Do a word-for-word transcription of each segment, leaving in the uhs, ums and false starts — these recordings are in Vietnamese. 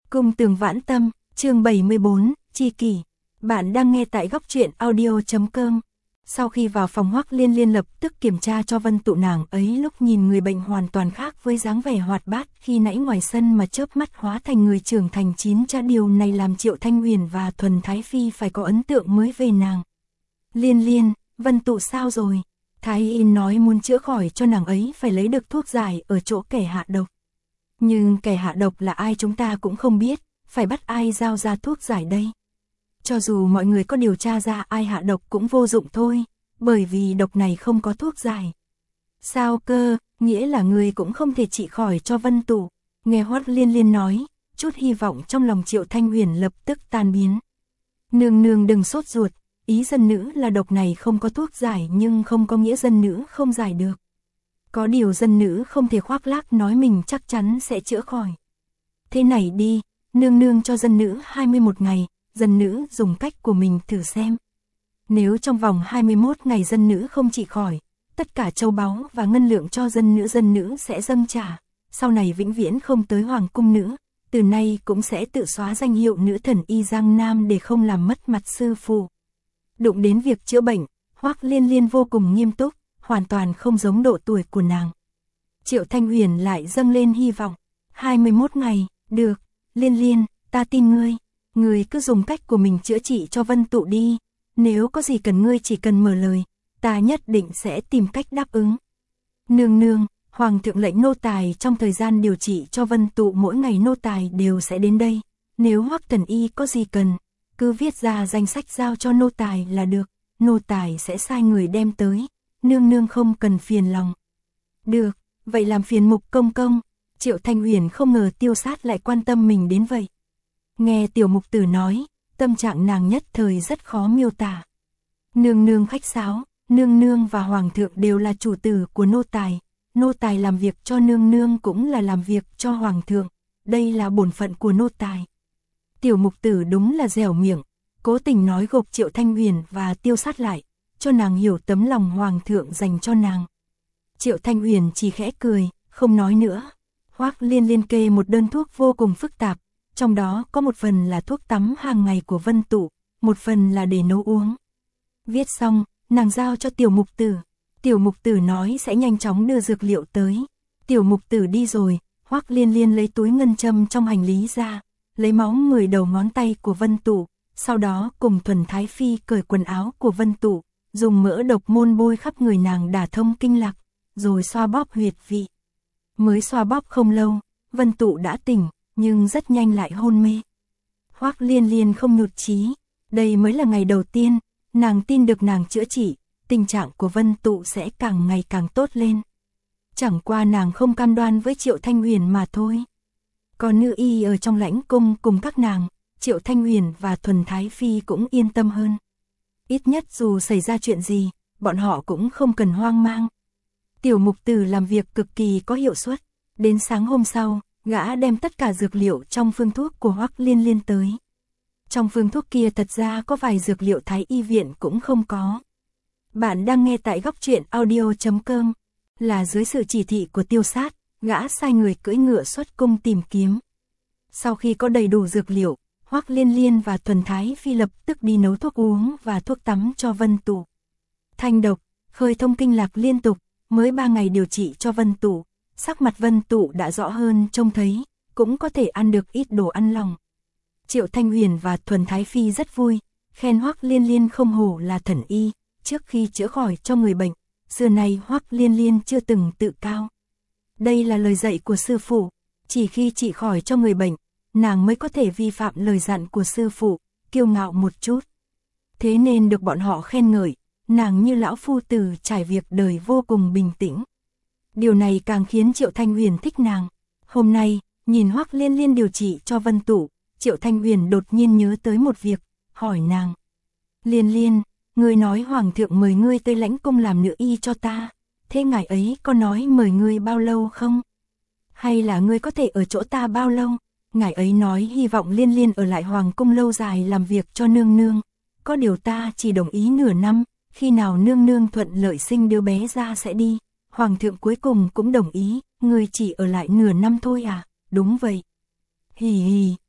Cung Tường Vãn Tâm, chương bảy mươi bốn, Chi Kỷ. Bạn đang nghe tại góc truyện audio chấm com. Sau khi vào phòng, Hoắc Liên Liên lập tức kiểm tra cho Vân Tụ. Nàng ấy lúc nhìn người bệnh hoàn toàn khác với dáng vẻ hoạt bát khi nãy ngoài sân mà chớp mắt hóa thành người trưởng thành chín chắn. Điều này làm Triệu Thanh Huyền và Thuần Thái Phi phải có ấn tượng mới về nàng. Liên Liên, Vân Tụ sao rồi? Thái Y nói muốn chữa khỏi cho nàng ấy phải lấy được thuốc giải ở chỗ kẻ hạ độc. Nhưng kẻ hạ độc là ai chúng ta cũng không biết, phải bắt ai giao ra thuốc giải đây? Cho dù mọi người có điều tra ra ai hạ độc cũng vô dụng thôi, bởi vì độc này không có thuốc giải. Sao cơ, nghĩa là người cũng không thể trị khỏi cho Vân Tụ. Nghe Hoắc Liên Liên nói, chút hy vọng trong lòng Triệu Thanh Huyền lập tức tan biến. Nương nương đừng sốt ruột, ý dân nữ là độc này không có thuốc giải nhưng không có nghĩa dân nữ không giải được. Có điều dân nữ không thể khoác lác nói mình chắc chắn sẽ chữa khỏi. Thế này đi, nương nương cho dân nữ hai mươi mốt ngày, dân nữ dùng cách của mình thử xem. Nếu trong vòng hai mươi mốt ngày dân nữ không trị khỏi, tất cả châu báu và ngân lượng cho dân nữ dân nữ sẽ dâng trả, sau này vĩnh viễn không tới hoàng cung nữa, từ nay cũng sẽ tự xóa danh hiệu nữ thần y Giang Nam để không làm mất mặt sư phụ. Đụng đến việc chữa bệnh, Hoắc Liên Liên vô cùng nghiêm túc, hoàn toàn không giống độ tuổi của nàng. Triệu Thanh Huyền lại dâng lên hy vọng. hai mươi mốt ngày, được, Liên Liên, ta tin ngươi. Ngươi cứ dùng cách của mình chữa trị cho Vân Tụ đi. Nếu có gì cần ngươi chỉ cần mở lời, ta nhất định sẽ tìm cách đáp ứng. Nương nương, Hoàng thượng lệnh nô tài trong thời gian điều trị cho Vân Tụ mỗi ngày nô tài đều sẽ đến đây. Nếu Hoắc thần y có gì cần, cứ viết ra danh sách giao cho nô tài là được. Nô tài sẽ sai người đem tới. Nương nương không cần phiền lòng. Được, vậy làm phiền Mục công công. Triệu Thanh Huyền không ngờ Tiêu Sát lại quan tâm mình đến vậy. Nghe Tiểu Mục Tử nói, tâm trạng nàng nhất thời rất khó miêu tả. Nương nương khách sáo, nương nương và hoàng thượng đều là chủ tử của nô tài. Nô tài làm việc cho nương nương cũng là làm việc cho hoàng thượng. Đây là bổn phận của nô tài. Tiểu Mục Tử đúng là dẻo miệng, cố tình nói gộp Triệu Thanh Huyền và Tiêu Sát lại, cho nàng hiểu tấm lòng hoàng thượng dành cho nàng. Triệu Thanh Huyền chỉ khẽ cười, không nói nữa. Hoắc Liên Liên kê một đơn thuốc vô cùng phức tạp, trong đó có một phần là thuốc tắm hàng ngày của Vân Tụ, một phần là để nấu uống. Viết xong, nàng giao cho Tiểu Mục Tử. Tiểu Mục Tử nói sẽ nhanh chóng đưa dược liệu tới. Tiểu Mục Tử đi rồi, Hoắc Liên Liên lấy túi ngân châm trong hành lý ra, lấy máu mười đầu ngón tay của Vân Tụ, sau đó cùng Thuần Thái Phi cởi quần áo của Vân Tụ, dùng mỡ độc môn bôi khắp người nàng đả thông kinh lạc, rồi xoa bóp huyệt vị. Mới xoa bóp không lâu, Vân Tụ đã tỉnh, nhưng rất nhanh lại hôn mê. Hoắc Liên Liên không nhụt chí, đây mới là ngày đầu tiên, nàng tin được nàng chữa trị, tình trạng của Vân Tụ sẽ càng ngày càng tốt lên. Chẳng qua nàng không cam đoan với Triệu Thanh Huyền mà thôi. Còn nữ y ở trong lãnh cung cùng các nàng, Triệu Thanh Huyền và Thuần Thái Phi cũng yên tâm hơn. Ít nhất dù xảy ra chuyện gì, bọn họ cũng không cần hoang mang. Tiểu Mục Tử làm việc cực kỳ có hiệu suất. Đến sáng hôm sau, gã đem tất cả dược liệu trong phương thuốc của Hoắc Liên Liên tới. Trong phương thuốc kia thật ra có vài dược liệu Thái y viện cũng không có. Bạn đang nghe tại góc truyện audio chấm com. Là dưới sự chỉ thị của Tiêu Sát, gã sai người cưỡi ngựa xuất cung tìm kiếm. Sau khi có đầy đủ dược liệu, Hoắc Liên Liên và Thuần Thái Phi lập tức đi nấu thuốc uống và thuốc tắm cho Vân Tụ. Thanh độc, khơi thông kinh lạc liên tục, mới ba ngày điều trị cho Vân Tụ, sắc mặt Vân Tụ đã rõ hơn trông thấy, cũng có thể ăn được ít đồ ăn lòng. Triệu Thanh Huyền và Thuần Thái Phi rất vui, khen Hoắc Liên Liên không hổ là thần y, trước khi chữa khỏi cho người bệnh, xưa nay Hoắc Liên Liên chưa từng tự cao. Đây là lời dạy của sư phụ, chỉ khi trị khỏi cho người bệnh, nàng mới có thể vi phạm lời dặn của sư phụ, kiêu ngạo một chút. Thế nên được bọn họ khen ngợi, nàng như lão phu tử trải việc đời vô cùng bình tĩnh. Điều này càng khiến Triệu Thanh Huyền thích nàng. Hôm nay, nhìn Hoắc Liên Liên điều trị cho Vân Tụ, Triệu Thanh Huyền đột nhiên nhớ tới một việc, hỏi nàng. Liên Liên, ngươi nói hoàng thượng mời ngươi tới lãnh cung làm nữ y cho ta, thế ngài ấy có nói mời ngươi bao lâu không? Hay là ngươi có thể ở chỗ ta bao lâu? Ngài ấy nói hy vọng Liên Liên ở lại hoàng cung lâu dài làm việc cho nương nương. Có điều ta chỉ đồng ý nửa năm, khi nào nương nương thuận lợi sinh đứa bé ra sẽ đi. Hoàng thượng cuối cùng cũng đồng ý, ngươi chỉ ở lại nửa năm thôi à? Đúng vậy. Hì hì,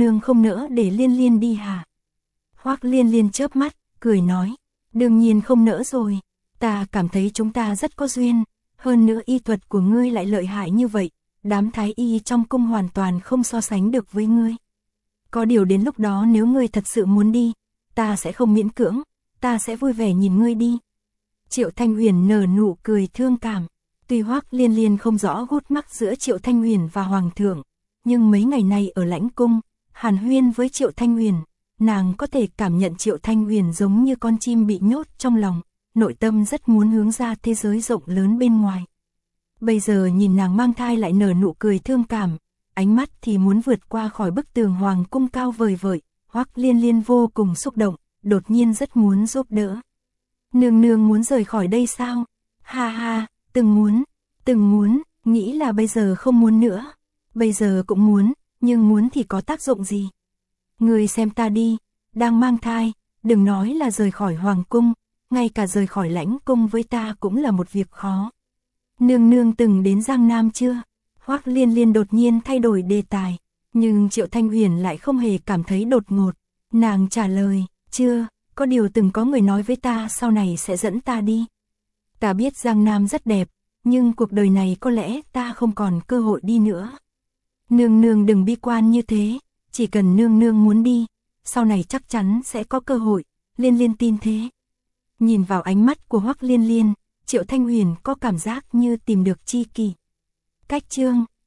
nương không nỡ để Liên Liên đi hả? Hoắc Liên Liên chớp mắt, cười nói, đương nhiên không nỡ rồi, ta cảm thấy chúng ta rất có duyên, hơn nữa y thuật của ngươi lại lợi hại như vậy, đám thái y trong cung hoàn toàn không so sánh được với ngươi. Có điều đến lúc đó nếu ngươi thật sự muốn đi, ta sẽ không miễn cưỡng, ta sẽ vui vẻ nhìn ngươi đi. Triệu Thanh Huyền nở nụ cười thương cảm, tuy Hoắc Liên Liên không rõ gút mắc giữa Triệu Thanh Huyền và Hoàng thượng, nhưng mấy ngày nay ở lãnh cung, hàn huyên với Triệu Thanh Huyền, nàng có thể cảm nhận Triệu Thanh Huyền giống như con chim bị nhốt trong lòng, nội tâm rất muốn hướng ra thế giới rộng lớn bên ngoài. Bây giờ nhìn nàng mang thai lại nở nụ cười thương cảm, ánh mắt thì muốn vượt qua khỏi bức tường hoàng cung cao vời vợi, Hoắc Liên Liên vô cùng xúc động, đột nhiên rất muốn giúp đỡ. Nương nương muốn rời khỏi đây sao? Ha ha, từng muốn, từng muốn, nghĩ là bây giờ không muốn nữa. Bây giờ cũng muốn, nhưng muốn thì có tác dụng gì? Người xem ta đi, đang mang thai, đừng nói là rời khỏi hoàng cung, ngay cả rời khỏi lãnh cung với ta cũng là một việc khó. Nương nương từng đến Giang Nam chưa? Hoắc Liên Liên đột nhiên thay đổi đề tài, nhưng Triệu Thanh Huyền lại không hề cảm thấy đột ngột. Nàng trả lời, chưa, có điều từng có người nói với ta sau này sẽ dẫn ta đi. Ta biết Giang Nam rất đẹp, nhưng cuộc đời này có lẽ ta không còn cơ hội đi nữa. Nương nương đừng bi quan như thế, chỉ cần nương nương muốn đi, sau này chắc chắn sẽ có cơ hội, Liên Liên tin thế. Nhìn vào ánh mắt của Hoắc Liên Liên, Triệu Thanh Huyền có cảm giác như tìm được tri kỷ. Cách chương